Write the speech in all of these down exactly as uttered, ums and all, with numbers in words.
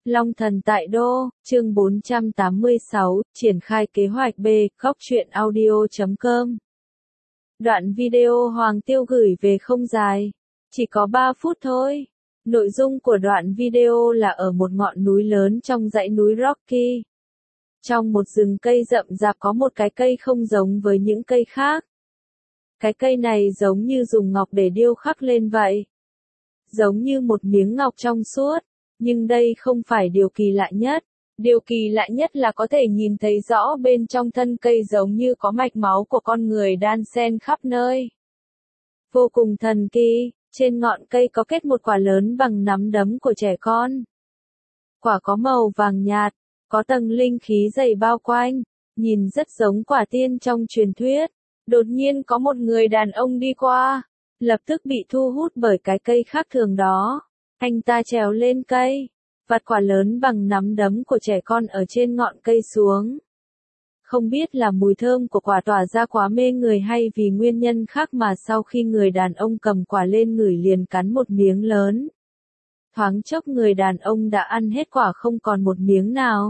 Long Thần tại Đô, chương bốn trăm tám mươi sáu, triển khai kế hoạch B, góc truyện audio chấm com. Đoạn video Hoàng Tiêu gửi về không dài, chỉ có ba phút thôi. Nội dung của đoạn video là ở một ngọn núi lớn trong dãy núi Rocky. Trong một rừng cây rậm rạp có một cái cây không giống với những cây khác. Cái cây này giống như dùng ngọc để điêu khắc lên vậy. Giống như một miếng ngọc trong suốt. Nhưng đây không phải điều kỳ lạ nhất. Điều kỳ lạ nhất là có thể nhìn thấy rõ bên trong thân cây giống như có mạch máu của con người đan xen khắp nơi. Vô cùng thần kỳ, trên ngọn cây có kết một quả lớn bằng nắm đấm của trẻ con. Quả có màu vàng nhạt, có tầng linh khí dày bao quanh, nhìn rất giống quả tiên trong truyền thuyết. Đột nhiên có một người đàn ông đi qua, lập tức bị thu hút bởi cái cây khác thường đó. Anh ta trèo lên cây, vặt quả lớn bằng nắm đấm của trẻ con ở trên ngọn cây xuống. Không biết là mùi thơm của quả tỏa ra quá mê người hay vì nguyên nhân khác mà sau khi người đàn ông cầm quả lên ngửi liền cắn một miếng lớn. Thoáng chốc người đàn ông đã ăn hết quả không còn một miếng nào.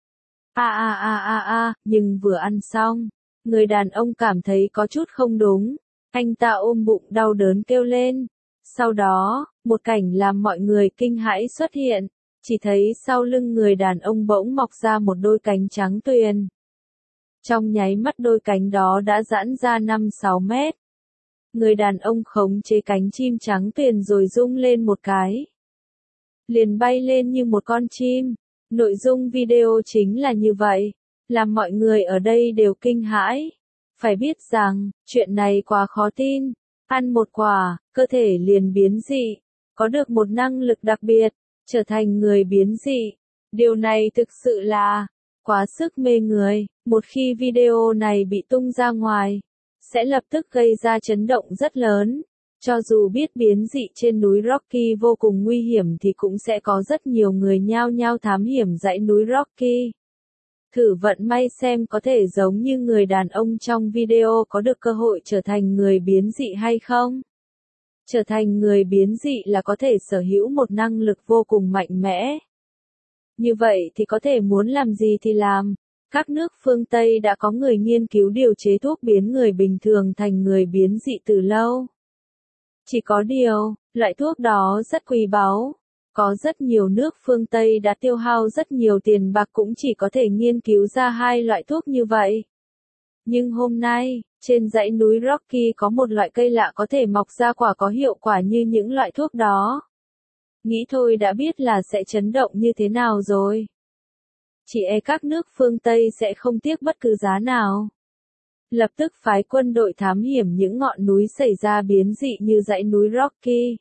A a a a a, nhưng vừa ăn xong, người đàn ông cảm thấy có chút không đúng. Anh ta ôm bụng đau đớn kêu lên. Sau đó, một cảnh làm mọi người kinh hãi xuất hiện, chỉ thấy sau lưng người đàn ông bỗng mọc ra một đôi cánh trắng tuyền. Trong nháy mắt đôi cánh đó đã giãn ra năm sáu mét. Người đàn ông khống chế cánh chim trắng tuyền rồi rung lên một cái. Liền bay lên như một con chim. Nội dung video chính là như vậy, làm mọi người ở đây đều kinh hãi. Phải biết rằng, chuyện này quá khó tin. Ăn một quả, cơ thể liền biến dị, có được một năng lực đặc biệt, trở thành người biến dị. Điều này thực sự là quá sức mê người. Một khi video này bị tung ra ngoài, sẽ lập tức gây ra chấn động rất lớn. Cho dù biết biến dị trên núi Rocky vô cùng nguy hiểm thì cũng sẽ có rất nhiều người nhao nhao thám hiểm dãy núi Rocky. Thử vận may xem có thể giống như người đàn ông trong video có được cơ hội trở thành người biến dị hay không. Trở thành người biến dị là có thể sở hữu một năng lực vô cùng mạnh mẽ. Như vậy thì có thể muốn làm gì thì làm. Các nước phương Tây đã có người nghiên cứu điều chế thuốc biến người bình thường thành người biến dị từ lâu. Chỉ có điều, loại thuốc đó rất quý báu. Có rất nhiều nước phương Tây đã tiêu hao rất nhiều tiền bạc cũng chỉ có thể nghiên cứu ra hai loại thuốc như vậy. Nhưng hôm nay, trên dãy núi Rocky có một loại cây lạ có thể mọc ra quả có hiệu quả như những loại thuốc đó. Nghĩ thôi đã biết là sẽ chấn động như thế nào rồi. Chỉ e các nước phương Tây sẽ không tiếc bất cứ giá nào. Lập tức phái quân đội thám hiểm những ngọn núi xảy ra biến dị như dãy núi Rocky.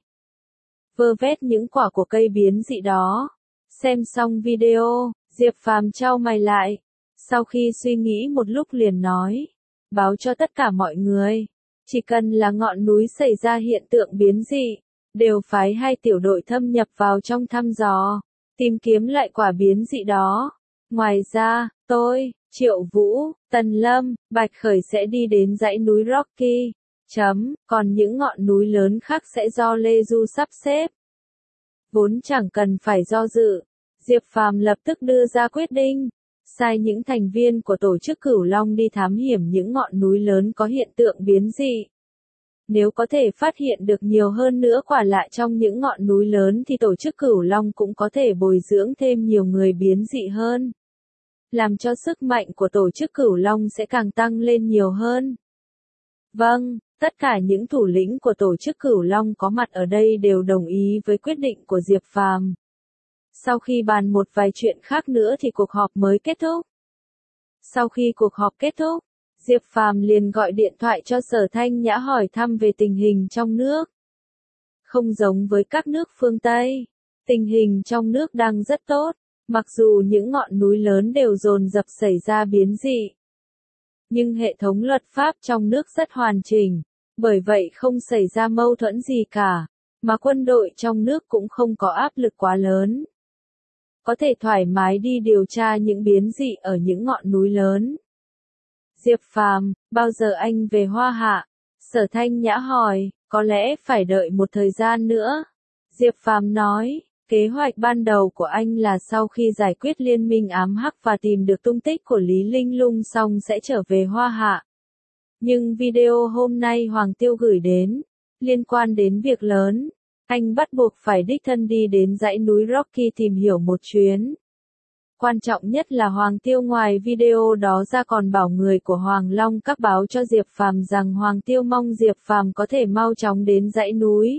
Vơ vét những quả của cây biến dị đó. Xem xong video, Diệp Phàm chau mày lại. Sau khi suy nghĩ một lúc liền nói. Báo cho tất cả mọi người. Chỉ cần là ngọn núi xảy ra hiện tượng biến dị, đều phái hai tiểu đội thâm nhập vào trong thăm dò, tìm kiếm lại quả biến dị đó. Ngoài ra, tôi, Triệu Vũ, Tần Lâm, Bạch Khởi sẽ đi đến dãy núi Rocky. Chấm, còn những ngọn núi lớn khác sẽ do Lê Du sắp xếp. Vốn chẳng cần phải do dự, Diệp Phàm lập tức đưa ra quyết định, sai những thành viên của tổ chức Cửu Long đi thám hiểm những ngọn núi lớn có hiện tượng biến dị. Nếu có thể phát hiện được nhiều hơn nữa quả lạ trong những ngọn núi lớn thì tổ chức Cửu Long cũng có thể bồi dưỡng thêm nhiều người biến dị hơn. Làm cho sức mạnh của tổ chức Cửu Long sẽ càng tăng lên nhiều hơn. Vâng, tất cả những thủ lĩnh của tổ chức Cửu Long có mặt ở đây đều đồng ý với quyết định của Diệp Phàm. Sau khi bàn một vài chuyện khác nữa thì cuộc họp mới kết thúc. Sau khi cuộc họp kết thúc, Diệp Phàm liền gọi điện thoại cho Sở Thanh Nhã hỏi thăm về tình hình trong nước. Không giống với các nước phương Tây, tình hình trong nước đang rất tốt, mặc dù những ngọn núi lớn đều dồn dập xảy ra biến dị. Nhưng hệ thống luật pháp trong nước rất hoàn chỉnh, bởi vậy không xảy ra mâu thuẫn gì cả, mà quân đội trong nước cũng không có áp lực quá lớn. Có thể thoải mái đi điều tra những biến dị ở những ngọn núi lớn. Diệp Phàm, bao giờ anh về Hoa Hạ? Sở Thanh Nhã hỏi, có lẽ phải đợi một thời gian nữa. Diệp Phàm nói, Kế hoạch ban đầu của anh là sau khi giải quyết liên minh ám hắc và tìm được tung tích của Lý Linh Lung xong sẽ trở về Hoa Hạ. Nhưng video hôm nay Hoàng Tiêu gửi đến, liên quan đến việc lớn, anh bắt buộc phải đích thân đi đến dãy núi Rocky tìm hiểu một chuyến. Quan trọng nhất là Hoàng Tiêu ngoài video đó ra còn bảo người của Hoàng Long các báo cho Diệp Phàm rằng Hoàng Tiêu mong Diệp Phàm có thể mau chóng đến dãy núi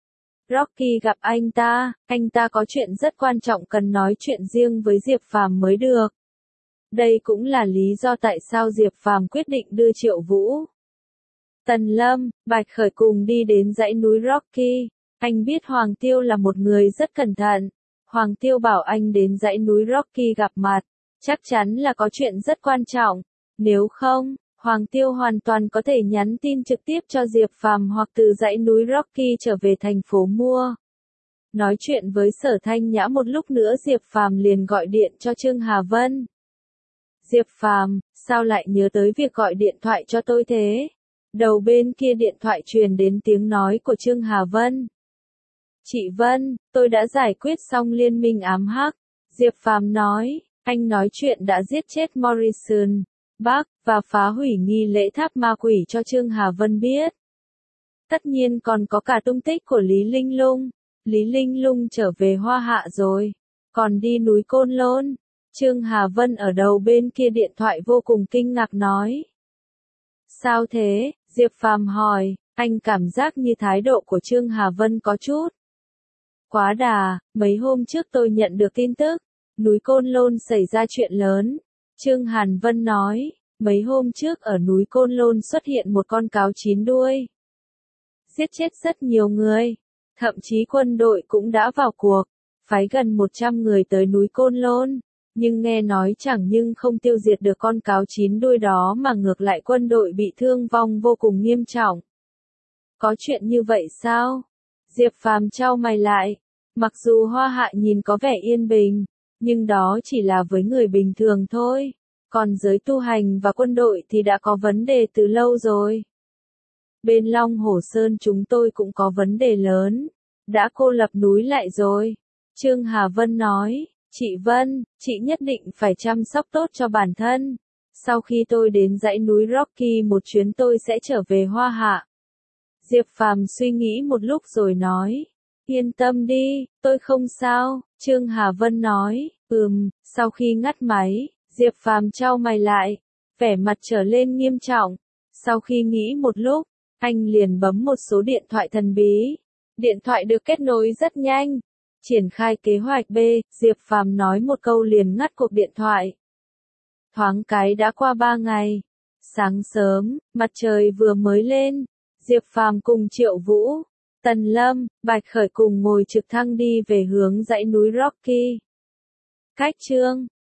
Rocky gặp anh ta, anh ta có chuyện rất quan trọng cần nói chuyện riêng với Diệp Phàm mới được. Đây cũng là lý do tại sao Diệp Phàm quyết định đưa Triệu Vũ, Tần Lâm, Bạch Khởi cùng đi đến dãy núi Rocky. Anh biết Hoàng Tiêu là một người rất cẩn thận. Hoàng Tiêu bảo anh đến dãy núi Rocky gặp mặt, chắc chắn là có chuyện rất quan trọng. Nếu không, Hoàng Tiêu hoàn toàn có thể nhắn tin trực tiếp cho Diệp Phàm hoặc từ dãy núi Rocky trở về thành phố mua. Nói chuyện với Sở Thanh Nhã một lúc nữa Diệp Phàm liền gọi điện cho Trương Hà Vân. Diệp Phàm, sao lại nhớ tới việc gọi điện thoại cho tôi thế? Đầu bên kia điện thoại truyền đến tiếng nói của Trương Hà Vân. Chị Vân, tôi đã giải quyết xong liên minh ám hắc. Diệp Phàm nói, anh nói chuyện đã giết chết Morrison, Park, và phá hủy nghi lễ tháp ma quỷ cho Trương Hà Vân biết. Tất nhiên còn có cả tung tích của Lý Linh Lung. Lý Linh Lung trở về Hoa Hạ rồi. Còn đi núi Côn Lôn. Trương Hà Vân ở đầu bên kia điện thoại vô cùng kinh ngạc nói. Sao thế? Diệp Phàm hỏi, anh cảm giác như thái độ của Trương Hà Vân có chút quá đà. Mấy hôm trước tôi nhận được tin tức, núi Côn Lôn xảy ra chuyện lớn. Trương Hàn Vân nói, mấy hôm trước ở núi Côn Lôn xuất hiện một con cáo chín đuôi, giết chết rất nhiều người, thậm chí quân đội cũng đã vào cuộc, phái gần một trăm người tới núi Côn Lôn, nhưng nghe nói chẳng nhưng không tiêu diệt được con cáo chín đuôi đó mà ngược lại quân đội bị thương vong vô cùng nghiêm trọng. Có chuyện như vậy sao? Diệp Phàm chau mày lại, mặc dù Hoa Hạ nhìn có vẻ yên bình, nhưng đó chỉ là với người bình thường thôi, còn giới tu hành và quân đội thì đã có vấn đề từ lâu rồi. Bên Long Hổ Sơn chúng tôi cũng có vấn đề lớn, đã cô lập núi lại rồi. Trương Hà Vân nói, chị Vân, chị nhất định phải chăm sóc tốt cho bản thân. Sau khi tôi đến dãy núi Rocky một chuyến tôi sẽ trở về Hoa Hạ. Diệp Phàm suy nghĩ một lúc rồi nói, yên tâm đi, tôi không sao. Trương Hà Vân nói, ừm. Sau khi ngắt máy, Diệp Phàm chau mày lại, vẻ mặt trở lên nghiêm trọng. Sau khi nghĩ một lúc, anh liền bấm một số điện thoại thần bí. Điện thoại được kết nối rất nhanh. Triển khai kế hoạch B, Diệp Phàm nói một câu liền ngắt cuộc điện thoại. Thoáng cái đã qua ba ngày. Sáng sớm, mặt trời vừa mới lên, Diệp Phàm cùng Triệu Vũ, Tần Lâm, Bạch Khởi cùng ngồi trực thăng đi về hướng dãy núi Rocky. Cách Trương